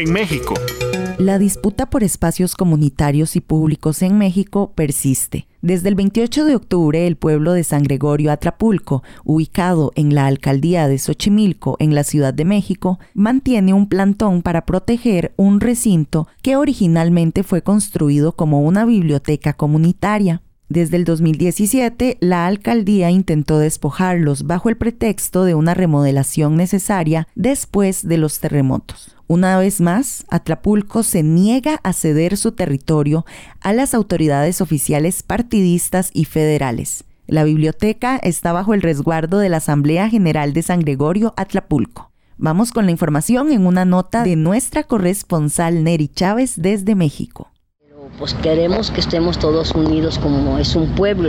en México. La disputa por espacios comunitarios y públicos en México persiste. Desde el 28 de octubre, el pueblo de San Gregorio Atlapulco, ubicado en la alcaldía de Xochimilco, en la Ciudad de México, mantiene un plantón para proteger un recinto que originalmente fue construido como una biblioteca comunitaria. Desde el 2017, la alcaldía intentó despojarlos bajo el pretexto de una remodelación necesaria después de los terremotos. Una vez más, Atlapulco se niega a ceder su territorio a las autoridades oficiales partidistas y federales. La biblioteca está bajo el resguardo de la Asamblea General de San Gregorio Atlapulco. Vamos con la información en una nota de nuestra corresponsal Neri Chávez desde México. Pues queremos que estemos todos unidos como es un pueblo.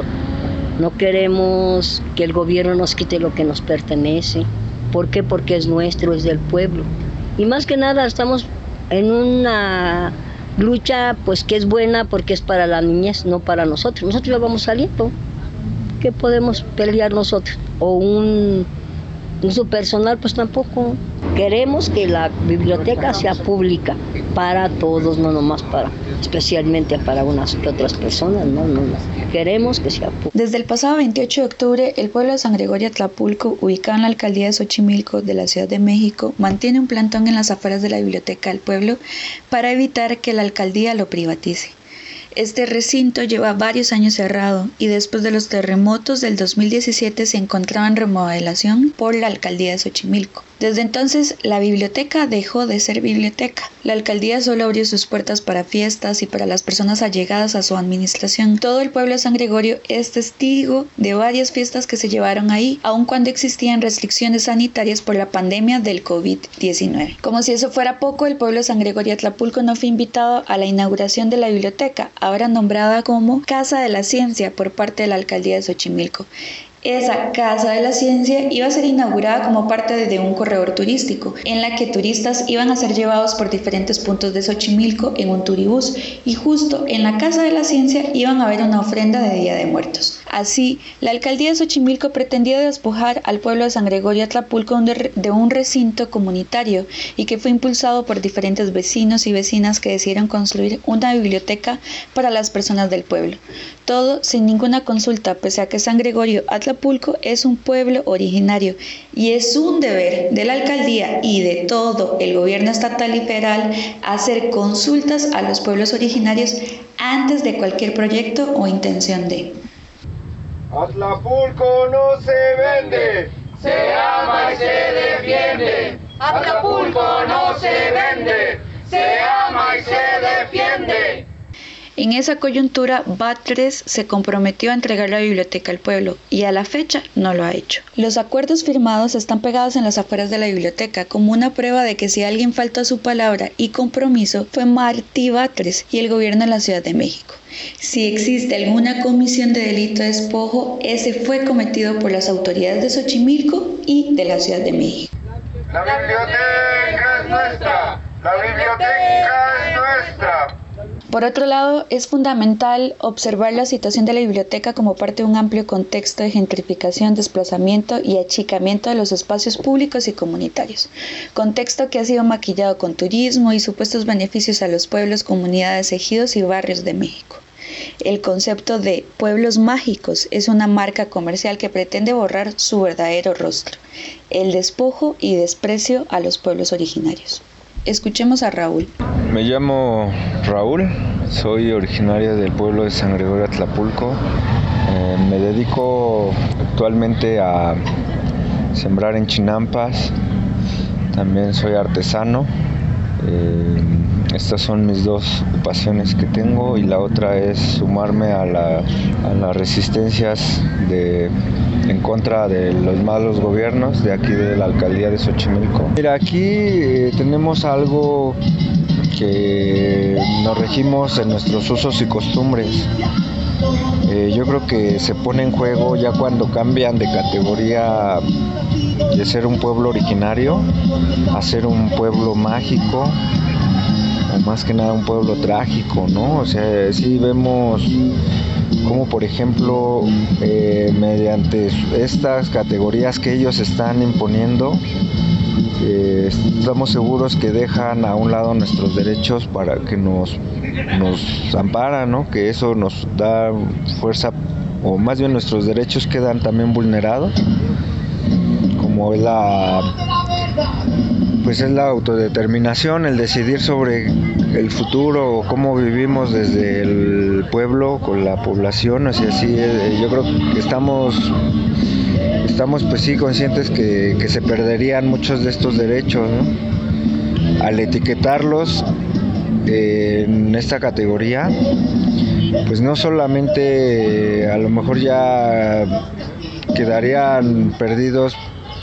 No queremos que el gobierno nos quite lo que nos pertenece. ¿Por qué? Porque es nuestro, es del pueblo. Y más que nada estamos en una lucha pues que es buena porque es para la niñez, no para nosotros. Nosotros ya vamos saliendo. ¿Qué podemos pelear nosotros? O un uso personal, pues tampoco. Queremos que la biblioteca sea pública para todos, no nomás para, especialmente para unas que otras personas, no. Queremos que sea pública. Desde el pasado 28 de octubre, el pueblo de San Gregorio Atlapulco, ubicado en la alcaldía de Xochimilco de la Ciudad de México, mantiene un plantón en las afueras de la biblioteca del pueblo para evitar que la alcaldía lo privatice. Este recinto lleva varios años cerrado y después de los terremotos del 2017 se encontraba en remodelación por la alcaldía de Xochimilco. Desde entonces, la biblioteca dejó de ser biblioteca. La alcaldía solo abrió sus puertas para fiestas y para las personas allegadas a su administración. Todo el pueblo de San Gregorio es testigo de varias fiestas que se llevaron ahí, aun cuando existían restricciones sanitarias por la pandemia del COVID-19. Como si eso fuera poco, el pueblo de San Gregorio Atlapulco no fue invitado a la inauguración de la biblioteca, ahora nombrada como Casa de la Ciencia por parte de la alcaldía de Xochimilco. Esa Casa de la Ciencia iba a ser inaugurada como parte de un corredor turístico, en la que turistas iban a ser llevados por diferentes puntos de Xochimilco en un turibús, y justo en la Casa de la Ciencia iban a haber una ofrenda de Día de Muertos. Así, la alcaldía de Xochimilco pretendía despojar al pueblo de San Gregorio Atlapulco de un recinto comunitario y que fue impulsado por diferentes vecinos y vecinas que decidieron construir una biblioteca para las personas del pueblo. Todo sin ninguna consulta, pese a que San Gregorio Atlapulco es un pueblo originario y es un deber de la alcaldía y de todo el gobierno estatal y federal hacer consultas a los pueblos originarios antes de cualquier proyecto o intención de. Atlapulco no se vende, se ama y se defiende. Atlapulco no se vende, se ama y se defiende. En esa coyuntura, Batres se comprometió a entregar la biblioteca al pueblo y a la fecha no lo ha hecho. Los acuerdos firmados están pegados en las afueras de la biblioteca como una prueba de que si alguien faltó a su palabra y compromiso fue Martí Batres y el gobierno de la Ciudad de México. Si existe alguna comisión de delito de despojo, ese fue cometido por las autoridades de Xochimilco y de la Ciudad de México. La biblioteca es nuestra, la biblioteca es nuestra. Por otro lado, es fundamental observar la situación de la biblioteca como parte de un amplio contexto de gentrificación, desplazamiento y achicamiento de los espacios públicos y comunitarios, contexto que ha sido maquillado con turismo y supuestos beneficios a los pueblos, comunidades, ejidos y barrios de México. El concepto de pueblos mágicos es una marca comercial que pretende borrar su verdadero rostro, el despojo y desprecio a los pueblos originarios. Escuchemos a Raúl. Me llamo Raúl, soy originario del pueblo de San Gregorio Atlapulco. Me dedico actualmente a sembrar en chinampas, también soy artesano. Estas son mis dos ocupaciones que tengo y la otra es sumarme a las resistencias en contra de los malos gobiernos de aquí de la alcaldía de Xochimilco. Mira, aquí tenemos algo que nos regimos en nuestros usos y costumbres. Yo creo que se pone en juego ya cuando cambian de categoría de ser un pueblo originario a ser un pueblo mágico, o más que nada un pueblo trágico, ¿no? O sea, sí vemos como por ejemplo mediante estas categorías que ellos están imponiendo, estamos seguros que dejan a un lado nuestros derechos para que nos amparan, ¿no? Que eso nos da fuerza, o más bien nuestros derechos quedan también vulnerados, como es la autodeterminación, el decidir sobre el futuro, cómo vivimos desde el pueblo con la población. Así yo creo que estamos pues sí conscientes que se perderían muchos de estos derechos, ¿no? Al etiquetarlos en esta categoría, pues no solamente a lo mejor ya quedarían perdidos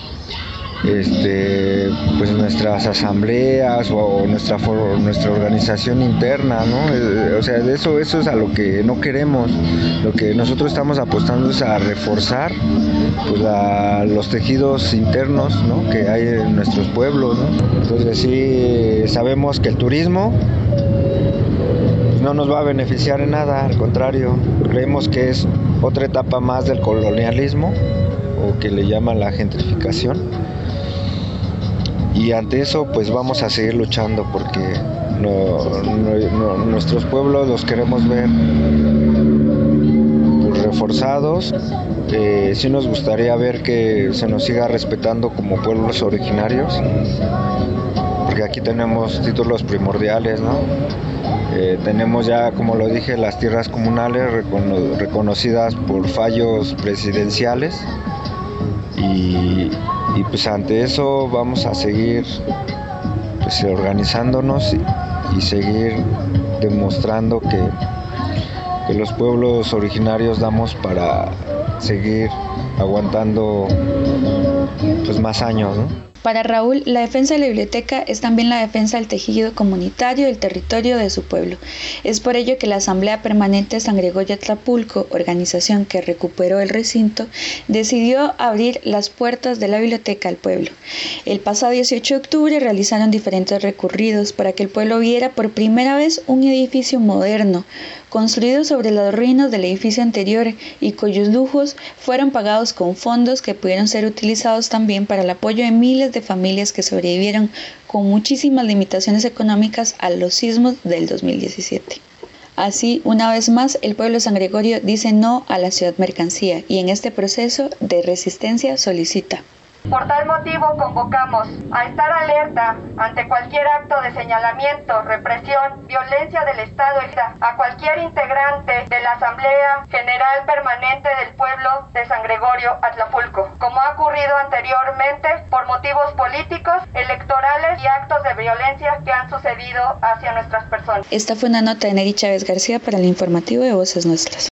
pues nuestras asambleas o nuestra organización interna, ¿no? O sea, eso es a lo que no queremos. Lo que nosotros estamos apostando es a reforzar pues los tejidos internos, ¿no? Que hay en nuestros pueblos, ¿no? Entonces sí sabemos que el turismo no nos va a beneficiar en nada, al contrario, creemos que es otra etapa más del colonialismo, o que le llaman la gentrificación. Y ante eso pues vamos a seguir luchando, porque nuestros pueblos los queremos ver pues reforzados. Sí nos gustaría ver que se nos siga respetando como pueblos originarios, porque aquí tenemos títulos primordiales, ¿no? Tenemos ya, como lo dije, las tierras comunales reconocidas por fallos presidenciales, y pues ante eso vamos a seguir pues organizándonos y seguir demostrando que los pueblos originarios damos para seguir aguantando pues más años, ¿no? Para Raúl, la defensa de la biblioteca es también la defensa del tejido comunitario del territorio de su pueblo. Es por ello que la Asamblea Permanente de San Gregorio Atlapulco, organización que recuperó el recinto, decidió abrir las puertas de la biblioteca al pueblo. El pasado 18 de octubre realizaron diferentes recorridos para que el pueblo viera por primera vez un edificio moderno, construido sobre las ruinas del edificio anterior y cuyos lujos fueron pagados con fondos que pudieron ser utilizados también para el apoyo de miles de familias que sobrevivieron con muchísimas limitaciones económicas a los sismos del 2017. Así, una vez más, el pueblo de San Gregorio dice no a la ciudad mercancía y en este proceso de resistencia solicita: por tal motivo convocamos a estar alerta ante cualquier acto de señalamiento, represión, violencia del Estado, a cualquier integrante de la Asamblea General Permanente del Pueblo de San Gregorio Atlapulco, como ha ocurrido anteriormente por motivos políticos, electorales y actos de violencia que han sucedido hacia nuestras personas. Esta fue una nota de Neri Chávez García para el informativo de Voces Nuestras.